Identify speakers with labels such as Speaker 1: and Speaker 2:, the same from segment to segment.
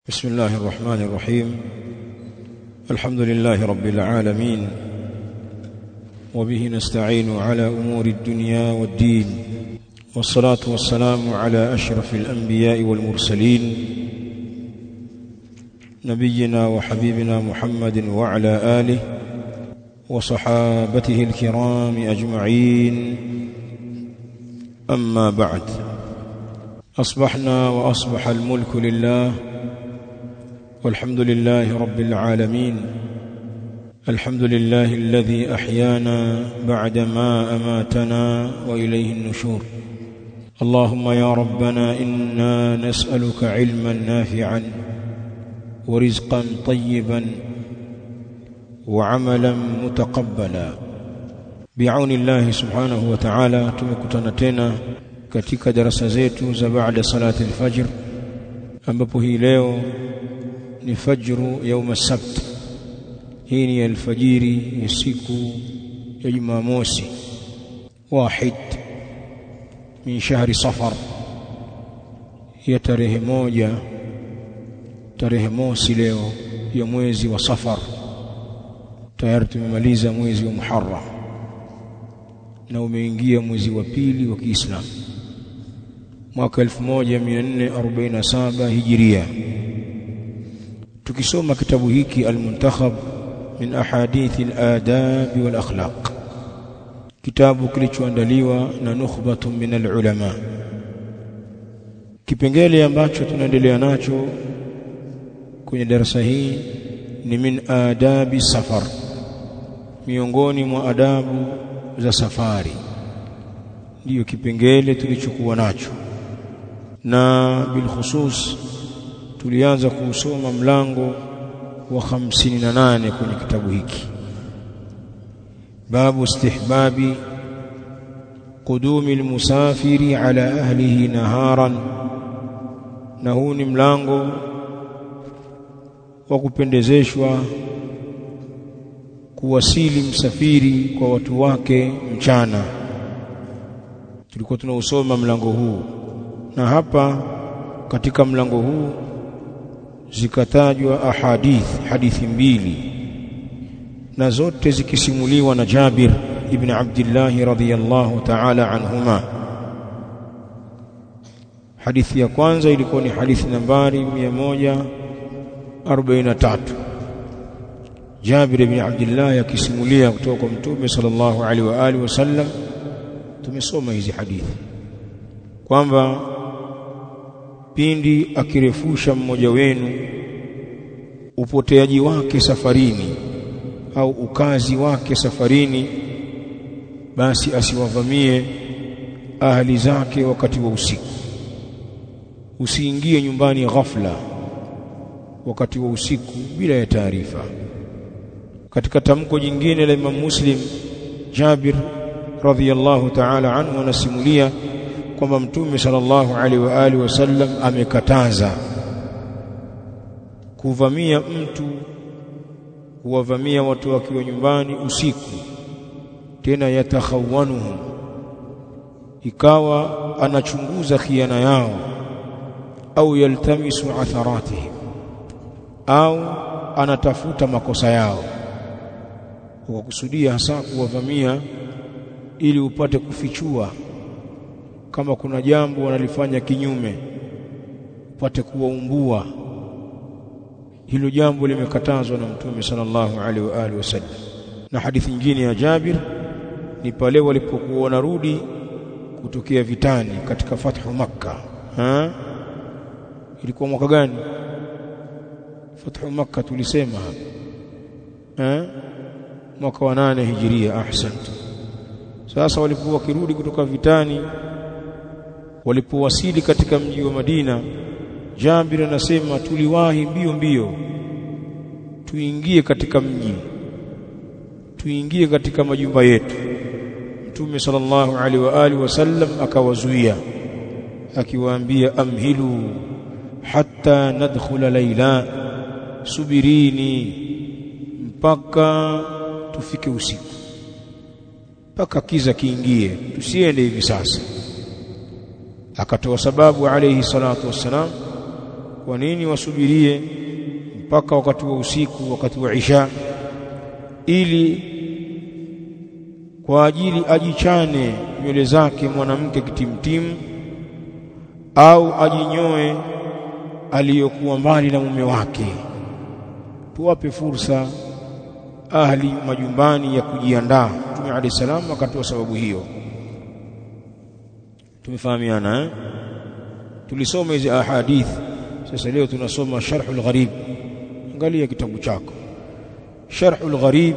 Speaker 1: بسم الله الرحمن الرحيم. الحمد لله رب العالمين، وبه نستعين على أمور الدنيا والدين، والصلاة والسلام على أشرف الأنبياء والمرسلين، نبينا وحبيبنا محمد وعلى آله وصحابته الكرام أجمعين. أما بعد، أصبحنا وأصبح الملك لله، والحمد لله رب العالمين. الحمد لله الذي أحيانا بعدما أماتنا وإليه النشور. اللهم يا ربنا إنا نسألك علما نافعا ورزقا طيبا وعملا متقبلا. بعون الله سبحانه وتعالى tumekutana tena katika darasa zetu za baada salati al-fajr, ambapo hii leo ni fajru yaum as-sabt. Hii ni alfajiri ya siku ya Jumamosi, wahid min shahri Safar, ya tarehe mosi leo ya mwezi wa Safar. Tayari tumemaliza mwezi wa Muharram na umeingia mwezi wa pili wa Kiislamu, mwaka 1447 Hijiria. Tukisoma kitabu hiki Al-Muntakhab min ahadithi al-adab wal akhlaq, kitabu kilichoandaliwa na nukhbatun min al-ulama. Kipengele ambacho tunaendelea nacho kwenye darasa hii ni min adabi safar, miongoni mwa adabu za safari. Ndiyo kipengele tulichokuwa nacho, na bil khusus tulianza kusoma mlango wa 58 kwenye kitabu hiki, babu istihbabi qudumi almusafiri ala ahlihi naharan. Na huu ni mlango wa kupendezeshwa kuwasili msafiri kwa watu wake mchana. Tulikuwa tunausoma mlango huu, na hapa katika mlango huu zikatajwa hadithi mbili, na zote zikisimuliwa na Jabir ibn Abdullah radhiyallahu ta'ala anhuma. Hadithi ya kwanza ilikuwa ni hadithi nambari 143, Jabir ibn Abdullah akisimulia kutoka kwa Mtume sallallahu alaihi wa alihi wasallam. Tumesoma hizi hadithi kwamba pindi akirefusha mmoja wenu upoteaji wake safarini au ukazi wake safarini, basi asiwavamie ahli zake wakati wa usiku. Usiingie nyumbani ghafla wakati wa usiku bila ya taarifa. Katika tamko jingine la Imam Muslim, Jabir radhiyallahu ta'ala anhu anasimulia kwamba Mtume sallallahu alaihi wa alihi wasallam amekataza kuwavamia watu wakiwa nyumbani usiku, tena yatakhawanuhum, ikawa anachunguza khiana yao, au yaltamisu atharatihim, au anatafuta makosa yao, kwa kusudia hasa kuwavamia ili upate kufichua kama kuna jambo wanalifanya kinyume, upate kuwaumbua. Hilo jambo limekatazwa na Mtume sallallahu alaihi wa alihi wasallam. Na hadithi nyingine ya Jabir ni pale walipokuwa wanarudi kutokea vitani katika fathu Makkah. Ilikuwa mwaka gani fathu Makkah? Tulisema hapa mwaka wa 8 Hijiria. Ahsantu. Sasa walipokuwa wakirudi kutoka vitani, walipowasili katika mji wa Madina, Jabir anasema tuliwahi mbio tuingie katika mji, tuingie katika majumba yetu. Mtume sallallahu alaihi wa alihi wasallam akawazuia, akiwaambia amhilu hatta nadkhula layla, subirini mpaka tufike usiku, mpaka kiza kiingie, tusiende hivi sasa. Akatoa sababu alayhi salatu wassalam kwa nini wasubirie mpaka wakati wa usiku, wakati wa isha, ili kwa ajili ajichane nywele zake mwanamke kitimtimu au ajinyoe aliyokuwa mbali na mume wake? Tuwape fursa ahli majumbani ya kujiandaa. Mtume alayhi salam akatoa sababu hiyo. Tumefahamiana tulisoma hizi ahadith. Sasa leo tunasoma Sharhul Gharib. Angalia kitabu chako Sharhul Gharib.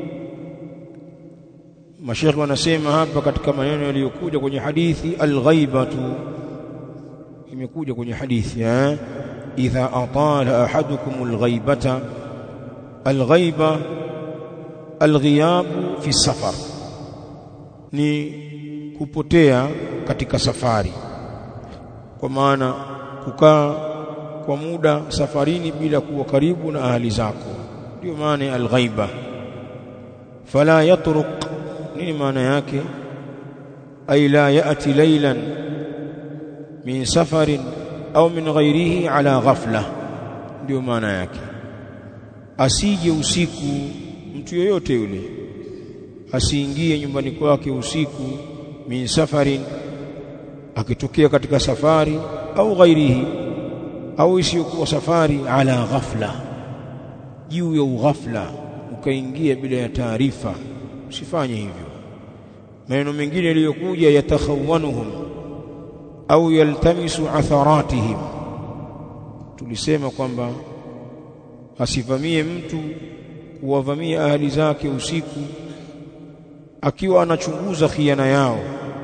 Speaker 1: Mashaikh wanasema hapa katika maneno yaliyokuja kwenye hadithi, al-ghaibatu imekuja kwenye hadithi idha atala ahadukum al-ghaibata. Al-ghaiba al-ghiyab fi safar, ni kupotea katika safari, kwa maana kukaa kwa muda safarini bila kuwa karibu na ahli zako, ndio maana al-ghaiba. Fala yatruq, nini maana yake? Ay la yati laylan min safarin au min ghairihi ala ghafla, ndio maana yake. Asije usiku, mtu yoyote yule asiingie nyumbani kwake usiku, min safarin, akitokea katika safari, au ghairihi, au isiyokuwa safari, ala ghafla, juu ya ughafla, ukaingia bila ya taarifa. Usifanye hivyo. Maneno mengine yaliyokuja, yatakhawanuhum au yaltamisu atharatihim, tulisema kwamba asivamie mtu kuwavamia ahli zake usiku akiwa anachunguza khiana yao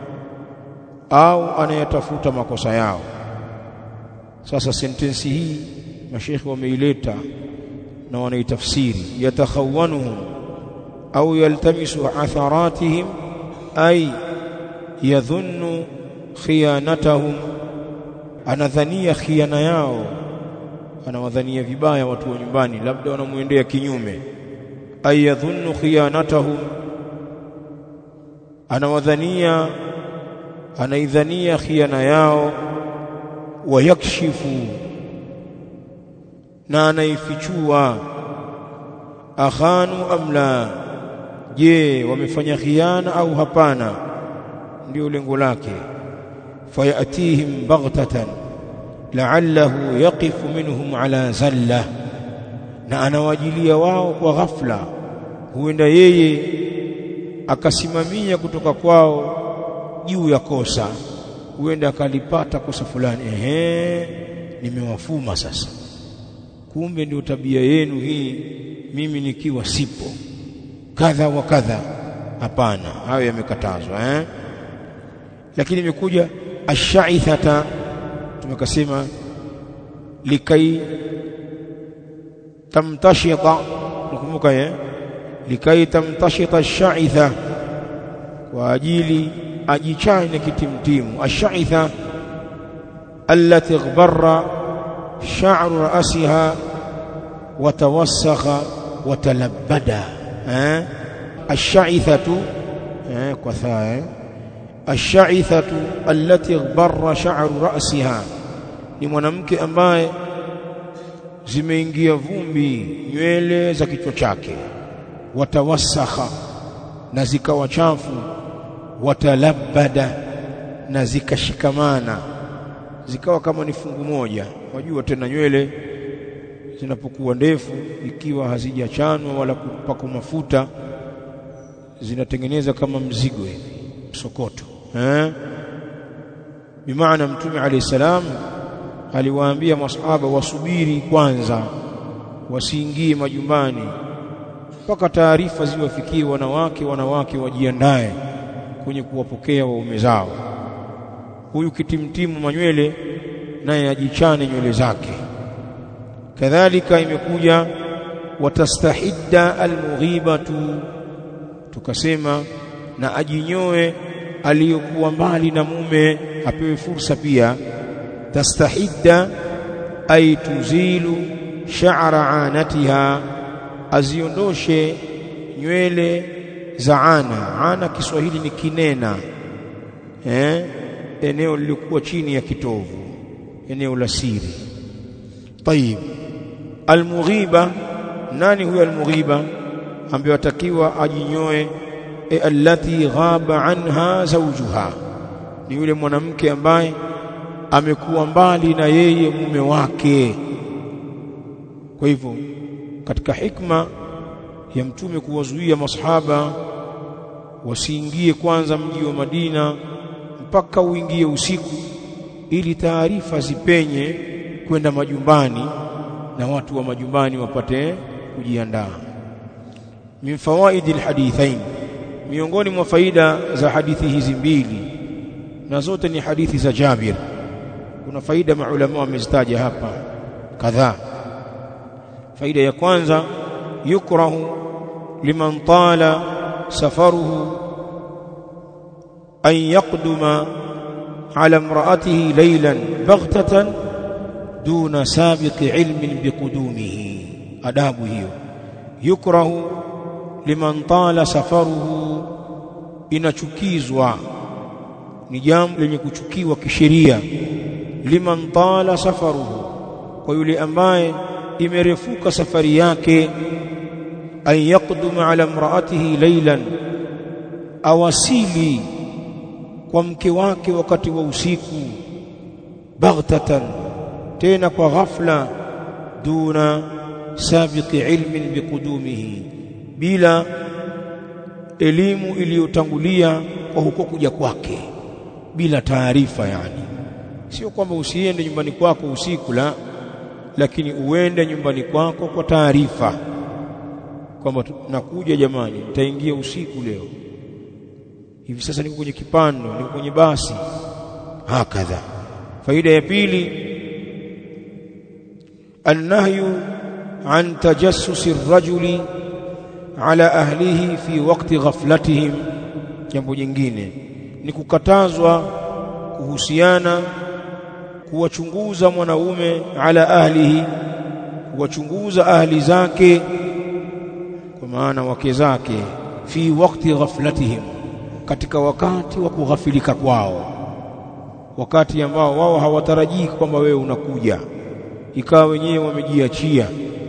Speaker 1: au anayatafuta makosa yao. Sasa sentensi hii mashaikh wameileta na wanaitafsiri, yatakhawanuhum au yaltamisu atharatihim ay yadhunnu khiyanatahum, anadhania khiana yao, anawadhania vibaya watu wa nyumbani, labda wanamuendea kinyume. Ay yadhunnu khiyanatahum, anawadhania, anaidhania khiana yao. Wa yakshifu, na anaifichua. Akhanu amla, je wamefanya khiana au hapana, ndio lengo lake. Fayatihim baghtatan la'allahu yaqifu minhum ala zalla, na anawajilia wao kwa ghafla, huenda yeye akasimamia kutoka kwao juu ya kosa, huenda akalipata kosa fulani. Nimewafuma sasa, kumbe ndio tabia yenu hii, mimi nikiwa sipo kadha wa kadha. Hapana, hayo yamekatazwa. Lakini imekuja ash-sha'ithata, tumekasema likai tamtashita, nakumbuka likai tamtashita ash-sha'itha, kwa ajili ajichane kitimtimu. Ash-sha'itha allati gbarra sha'ru ra'siha wa tawassakha wa talabbada. Ash-sha'ithatu kwa thaa, ash-sha'ithatu allati gbarra sha'ru ra'siha, ni mwanamke ambaye zimeingia vumbi nywele za kichwa chake. Watawassakha, na zikawa chafu. Watalabbada, na zikashikamana, zikawa kama ni fungu moja. Wajua tena nywele zinapokuwa ndefu, ikiwa hazijachanwa wala kupakwa mafuta, zinatengeneza kama mzigo hivi, msokoto. Bimaana Mtume alayhi salam aliwaambia masahaba wasubiri kwanza, wasiingie majumbani mpaka taarifa ziwafikie wanawake wajiandae kwenye kuwapokea waume zao. Huyu kitimtimu manywele naye ajichane nywele zake. Kadhalika imekuja watastahidda almughibatu, tukasema na ajinyoe aliyokuwa mbali na mume, apewe fursa pia. Tastahidda ay tuzilu sha'ra anatiha, aziondoshe nywele za ana. Kiswahili ni kinena, eneo lilikuwa chini ya kitovu, eneo la siri. طيب almughiba nani huyo almughiba ambaye atakiwa ajinyoe allati ghaba anha zawjuha ni yule mwanamke ambaye amekuwa mbali na yeye mume wake. Kwa hivyo katika hikma ya mtume kuwazuia masahaba wasiingie kwanza mji wa Madina mpaka uingie usiku ili taarifa zipenye kwenda majumbani na watu wa majumbani wapate kujiandaa. Min fawaid alhadithain, miongoni mwa faida za hadithi hizi mbili na zote ni hadithi za Jabir. Kuna faida maulama wamezitaja hapa kadhaa. Faida ya kwanza, yukrahu liman tala safaruhu an yaqduma ala imra'atihi laylan baghtatan duna sabiqi ilmin biqudumihi. Adabu hiyo, yukrahu liman tala safaruhu, inachukizwa, ni jambo lenye kuchukiwa kisheria. Liman tala safaruhu, kwa yule ambaye imerefuka safari yake, an yaqduma ala imraatihi laylan, awasili kwa mke wake wakati wa usiku, baghtatan, tena kwa ghafla, duna sabiqi ilmin biqudumihi, bila elimu iliyotangulia kwa huko kuja kwake, bila taarifa. Yani sio kwamba usiende nyumbani kwako usiku, la, lakini uende nyumbani kwako kwa taarifa kwamba nakuja jamani, nitaingia usiku leo, hivi sasa niko kwenye kipando, niko kwenye basi, hakadha. Faida ya pili, annahyu an tajassusi ar-rajuli ala ahlihi fi waqti ghaflatihim. Jambo jingine ni kukatazwa kuhusiana kuwachunguza mwanaume ala ahlihi, kuwachunguza ahli zake, kwa maana wake zake, fi waqti ghaflatihim, katika wakati wa kughafilika kwao, wakati ambao wao hawatarajii kwamba wewe unakuja, ikawa wenyewe wamejiachia,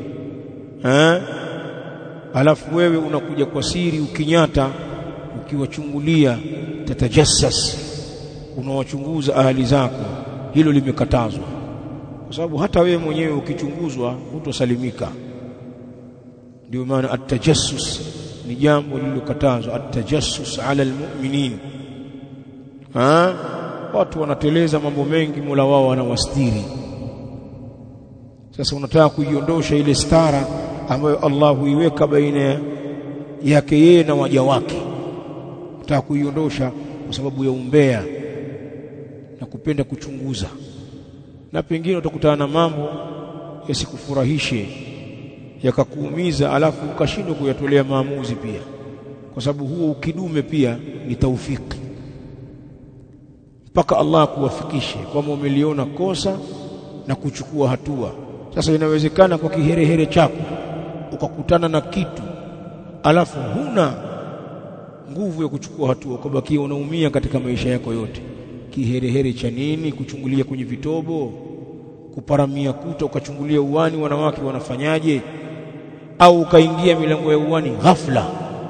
Speaker 1: alafu wewe unakuja kwa siri, ukinyata, ukiwachungulia, tatajassas, unawachunguza ahli zako. Hilo limekatazwa, kwa sababu hata wewe mwenyewe ukichunguzwa hutosalimika. Ndio maana at-tajassus ni jambo lililokatazwa, at-tajassus ala almu'minin. Watu wanateleza mambo mengi, Mola wao anawastiri. Sasa unataka kuiondosha ile stara ambayo Allah huiweka baina yake yeye na waja wake, unataka kuiondosha kwa sababu ya umbea na kupenda kuchunguza, na pengine utakutana na mambo yasikufurahishe, yakakuumiza, alafu ukashindwa kuyatolea maamuzi pia, kwa sababu huo ukidume pia ni taufiki, mpaka Allah kuwafikishe kwamba umeliona kosa na kuchukua hatua. Sasa inawezekana kwa kiherehere chako ukakutana na kitu, alafu huna nguvu ya kuchukua hatua, ukabakia unaumia katika maisha yako yote. Kiherehere cha nini? Kuchungulia kwenye vitobo, kuparamia kuta, ukachungulia uwani wanawake wanafanyaje, au ukaingia milango ya uwani ghafla.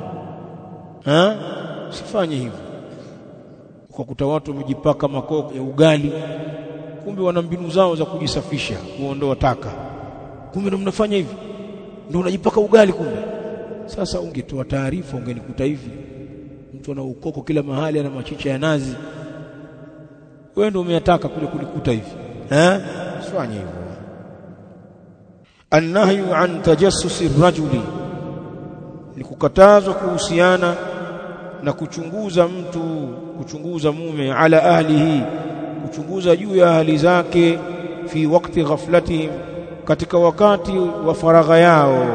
Speaker 1: Sifanye hivyo. Ukakuta watu wamejipaka makoko ya ugali, kumbe wana mbinu zao za kujisafisha, kuondoa taka, kumbe ndo mnafanya hivi, ndio unajipaka ugali kumbe. Sasa ungetoa taarifa, ungenikuta hivi, mtu ana ukoko kila mahali, ana machicha ya nazi, wewe ndio umeyataka kule kulikuta hivi. Sifanye hivyo. Annahyu an tajassusi ar-rajuli, ni kukatazwa kuhusiana na kuchunguza mtu, kuchunguza mume, ala ahlihi, kuchunguza juu ya ahli zake, fi waqti ghaflatihim, katika wakati wa faragha yao.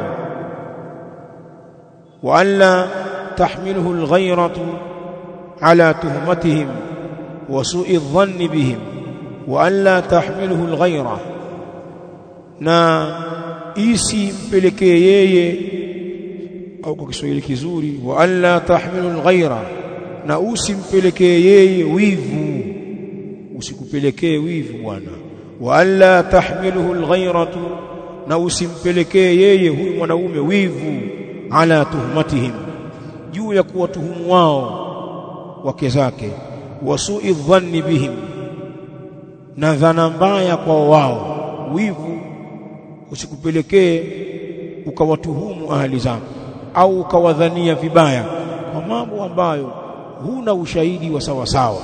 Speaker 1: Wa alla tahmiluhu al-ghayratu ala tuhmatihim wa su'i adh-dhanni bihim, wa alla tahmiluhu al-ghayra, na isimpelekee yeye, au kwa Kiswahili kizuri, wa alla tahmilu al-ghayra, na usimpelekee yeye wivu. Usikupelekee wivu bwana, wa alla tahmiluhu alghayratu, na usimpelekee yeye huyu mwanaume wivu, ala tuhmatihim, juu ya kuwatuhumu wao wake zake, wasu'i dhanni bihim, na dhana mbaya kwa wao. Wivu usikupelekee ukawatuhumu ahli zako au ukawadhania vibaya kwa mambo ambayo huna ushahidi wa sawa sawa.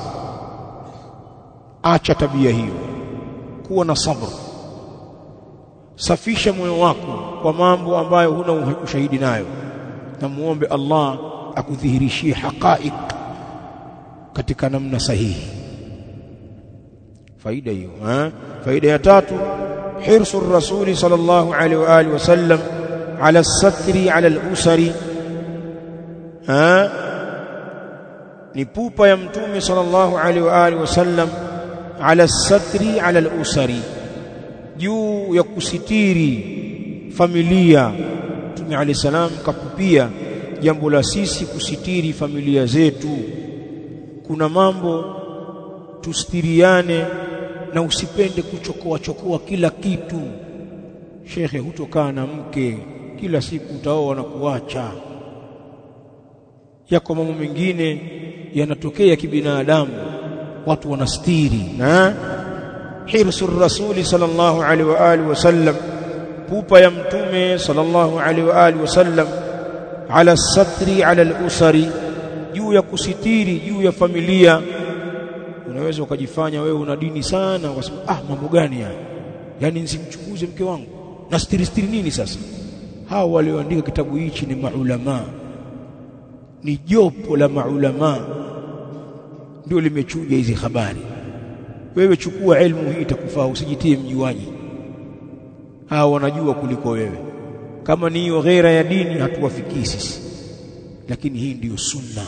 Speaker 1: Acha tabia hiyo, kuwa na sabr, safisha moyo wako kwa mambo ambayo huna ushahidi nayo, na muombe Allah akudhihirishie haqaiq katika namna sahihi. Faida hiyo. Faida ya tatu, hirsu rasuli sallallahu alaihi wa alihi wasallam ala satri ala al-usari. Ni pupa ya mtume sallallahu alaihi wa alihi wasallam ala satri ala al-usari, juu ya kusitiri familia. Mtume alayhi salam kapupia jambo la sisi kusitiri familia zetu. Kuna mambo tustiriane, na usipende kuchokoa kila kitu. Shekhe, hutokaa na mke kila siku, utaoa na kuacha. Yako mambo mengine yanatokea kibinadamu, watu wanastiri. Hirsu rasuli sallallahu alaihi wa alihi wasallam, pupa ya mtume sallallahu alaihi wa alihi wasallam ala satri ala al-usari, juu ya kusitiri juu ya familia. Unaweza ukajifanya wewe una dini sana, ukasema mambo gani haya, yani nisimchukuze mke wangu na stiri nini sasa? Hao walioandika kitabu hichi ni maulama, ni jopo la maulama ndio limechuja hizi habari. Wewe chukua elimu hii itakufaa, usijitie mjuaji. Hao wanajua kuliko wewe. Kama ni hiyo ghaira ya dini hatuwafikii sisi, lakini hii ndiyo sunna.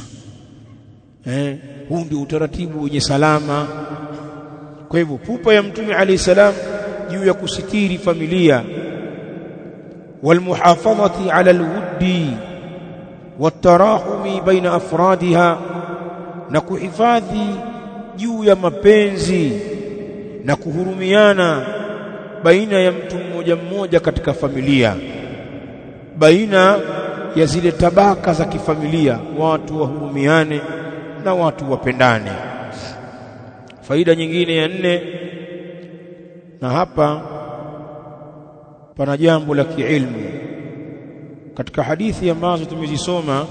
Speaker 1: Huu ndio utaratibu wenye salama. Kwa hivyo pupa ya mtume alayhi salam juu ya kusitiri familia, walmuhafadhati ala alwuddi watarahumi baina afradiha, na kuhifadhi juu ya mapenzi na kuhurumiana baina ya mtu mmoja mmoja katika familia, baina ya zile tabaka za kifamilia, watu wahurumiane na watu wapendane. Faida nyingine ya 4, na hapa pana jambo la kiilmu. Katika hadithi ambazo tumezisoma,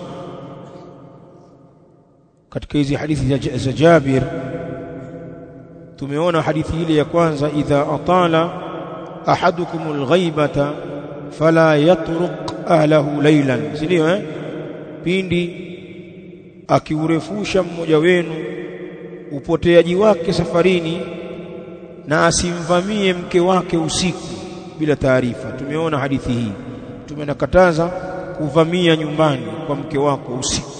Speaker 1: katika hizi hadithi za Jabir, tumeona hadithi ile ya kwanza, idha atala ahadukumul ghaibata fala yatruq ahlahu laylan, sindio? Pindi akiurefusha mmoja wenu upoteaji wake safarini, na asimvamie mke wake usiku bila taarifa. Tumeona hadithi hii, tumenakataza kuvamia nyumbani kwa mke wako usiku.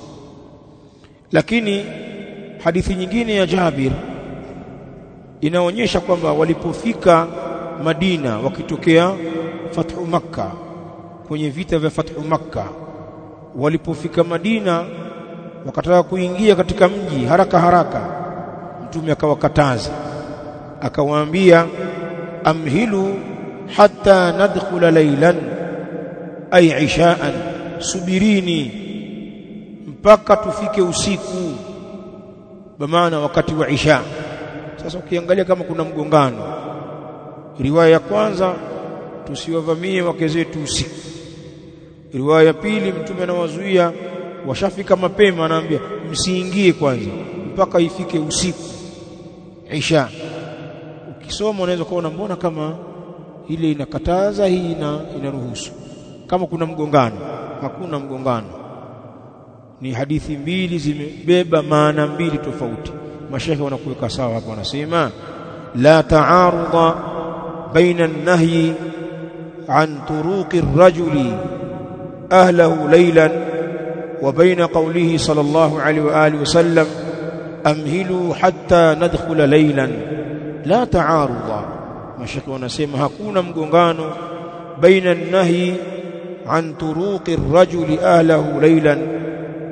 Speaker 1: Lakini hadithi nyingine ya Jabir inaonyesha kwamba walipofika Madina, wakitokea Fathu Makkah, kwenye vita vya Fathu Makkah, walipofika Madina wakataka kuingia katika mji haraka, mtume akawakataza, akawaambia, amhilu hatta nadkhula laylan ay ishaan, subirini mpaka tufike usiku, bamaana wakati wa isha. Sasa ukiangalia kama kuna mgongano, riwaya ya kwanza tusiwavamie wake zetu usiku, riwaya ya pili mtume anawazuia washafika mapema, anaambia msiingie kwanza mpaka ifike usiku isha. Ukisoma unaweza kuona mbona kama ile inakataza, hii inaruhusu. Kama kuna mgongano, hakuna mgongano. Ni hadithi mbili zimebeba maana mbili tofauti. Mashaikh wanakuweka sawa hapa, wanasema la ta'arudha baina an-nahyi an turuqi ar-rajuli ahlahu laylan wa baina qawlihi sallallahu alayhi wa alihi wasallam amhilu hatta nadkhula laylan. La ta'arudha, mashaikh wanasema hakuna mgongano baina an-nahyi an turuqi ar-rajuli ahlahu laylan,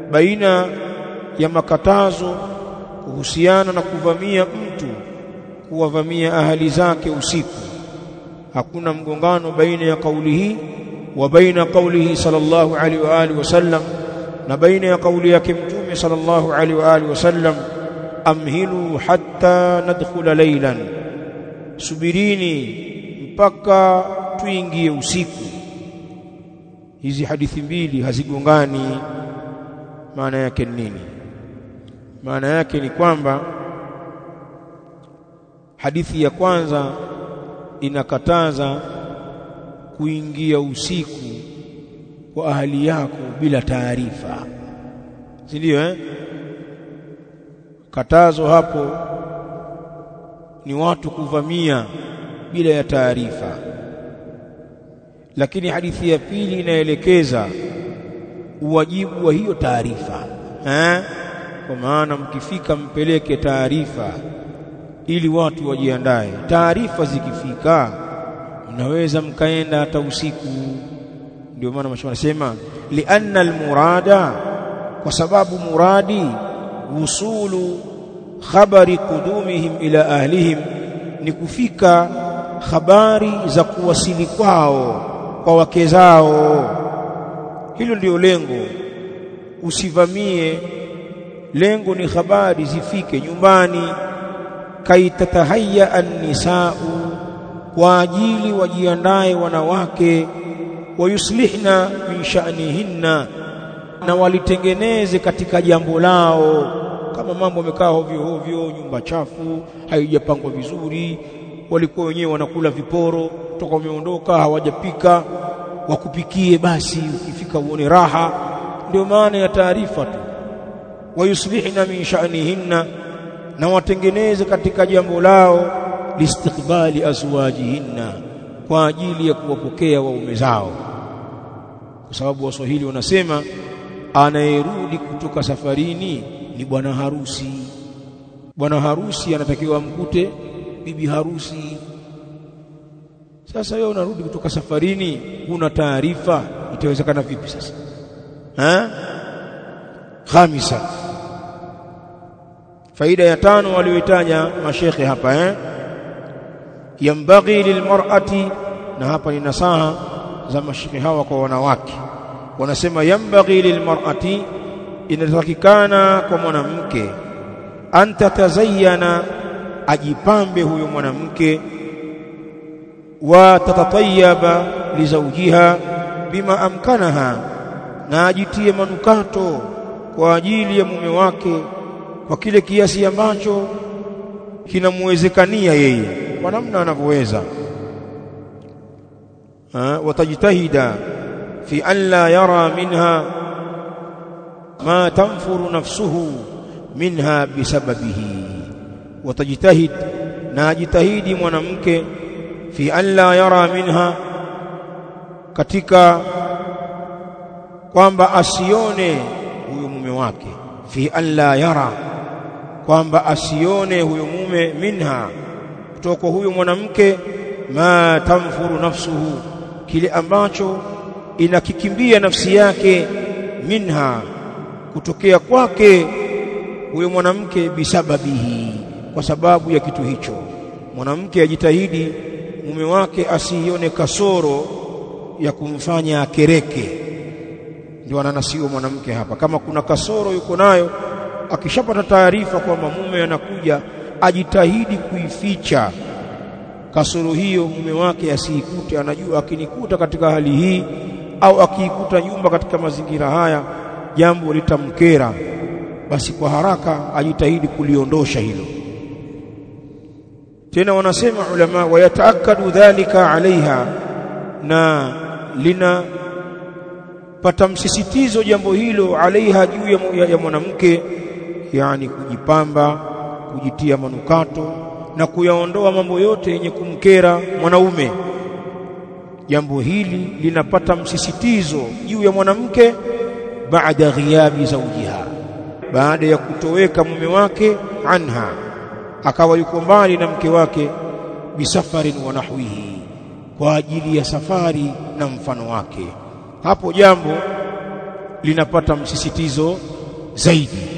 Speaker 1: baina ya makatazo kuhusiana na kuvamia mtu kuwavamia ahali zake usiku. Hakuna mgongano baina ya kauli hii wa baina kaulihi sallallahu alaihi wa alihi wasallam, na baina ya kauli yake mtume sallallahu alaihi wa alihi wasallam, amhilu hatta nadkhula laylan, subirini mpaka tuingie usiku. Hizi hadithi mbili hazigongani. Maana yake nini? Maana yake ni kwamba hadithi ya kwanza inakataza kuingia usiku kwa ahali yako bila taarifa, si ndio? Katazo hapo ni watu kuvamia bila ya taarifa. Lakini hadithi ya pili inaelekeza uwajibu wa hiyo taarifa, kwa maana mkifika mpeleke taarifa ili watu wajiandae. Taarifa zikifika mnaweza mkaenda hata usiku. Ndio maana mashauri anasema lianna almurada, kwa sababu muradi wusulu khabari qudumihim ila ahlihim, ni kufika habari za kuwasili kwao kwa wake zao. Hilo ndio lengo. Usivamie, lengo ni habari zifike nyumbani. Kaitatahayya an-nisaa, kwa ajili wajiandae wanawake, wayuslihna min sha'nihinna, na walitengeneze katika jambo lao. Kama mambo yamekaa hovyo hovyo, nyumba chafu, haijapangwa vizuri, walikuwa wenyewe wanakula viporo kutoka wameondoka, hawajapika, wakupikie basi ukifika uone raha. Ndio maana ya taarifa tu. Wayuslihna min sha'nihinna, na watengeneze katika jambo lao, listiqbali azwajihinna, kwa ajili ya kuwapokea waume zao. Kwa sababu Waswahili wanasema anayerudi kutoka safarini ni bwana harusi. Bwana harusi anatakiwa mkute bibi harusi. Sasa wewe unarudi kutoka safarini, una taarifa, itawezekana vipi sasa? Khamisa, faida ya tano walioitaja mashekhe hapa, yambaghi lilmar'ati, na hapa ni nasaha za mashekhe hawa kwa wanawake. Wanasema yambaghi lilmar'ati, inatakikana kwa mwanamke, anta tazayyana, ajipambe huyo mwanamke, wa tatatayyaba li zawjiha bima amkanaha, na ajitie manukato kwa ajili ya mume wake kwa kile kiasi ambacho kinamwezekania yeye, kwa namna anavyoweza. Watajitahida fi an la yara minha ma tanfuru nafsuhu minha bisababihi. Watajitahid, na ajitahidi mwanamke, fi an la yara minha, katika kwamba asione huyo mume wake, fi an la yara, kwamba asione huyo mume, minha, kutoka huyo mwanamke, ma tanfuru nafsuhu, kile ambacho inakikimbia nafsi yake, minha, kutokea kwake huyo mwanamke, bisababihi, kwa sababu ya kitu hicho. Mwanamke ajitahidi mume wake asione kasoro ya kumfanya akereke. Ndio ananasiwa mwanamke hapa, kama kuna kasoro yuko nayo, akishapata taarifa kwamba mume anakuja, ajitahidi kuificha kasoro hiyo, mume wake asiikute. Anajua akinikuta katika hali hii, au akiikuta nyumba katika mazingira haya, jambo litamkera, basi kwa haraka ajitahidi kuliondosha hilo. Tena wanasema ulama, wayataakadu dhalika alaiha, na lina pata msisitizo jambo hilo, alaiha, juu ya mwanamke, yani kujipamba, kujitia manukato na kuyaondoa mambo yote yenye kumkera mwanaume. Jambo hili linapata msisitizo juu ya mwanamke baada ghiyabi zawjiha, baada ya kutoweka mume wake, anha, akawa yuko mbali na mke wake, bisafarin wa nahwihi, kwa ajili ya safari na mfano wake. Hapo jambo linapata msisitizo zaidi.